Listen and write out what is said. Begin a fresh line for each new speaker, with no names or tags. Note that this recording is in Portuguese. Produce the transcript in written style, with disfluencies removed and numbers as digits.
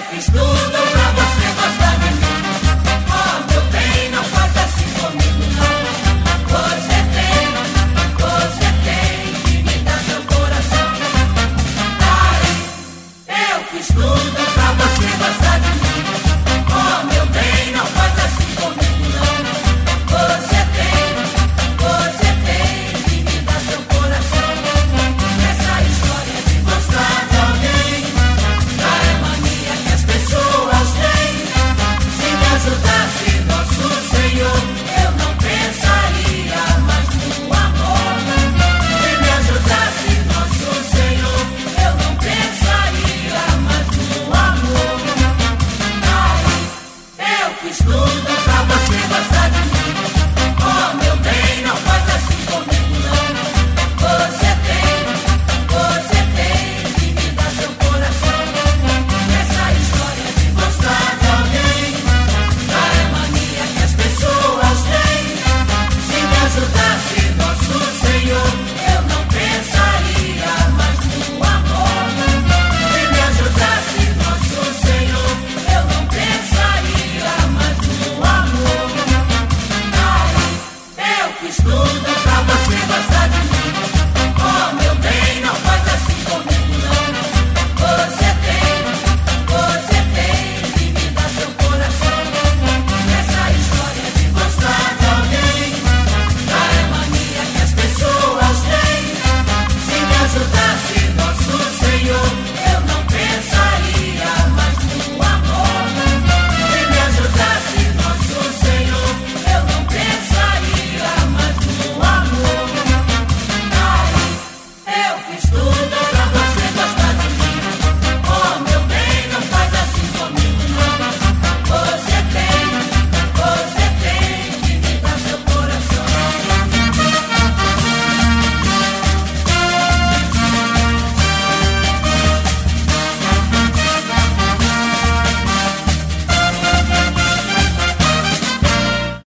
fiz tudo pra você gostar de mim. Oh, meu bem, não faça assim comigo, não. Você tem que me dar seu coração. Ai, eu fiz tudo.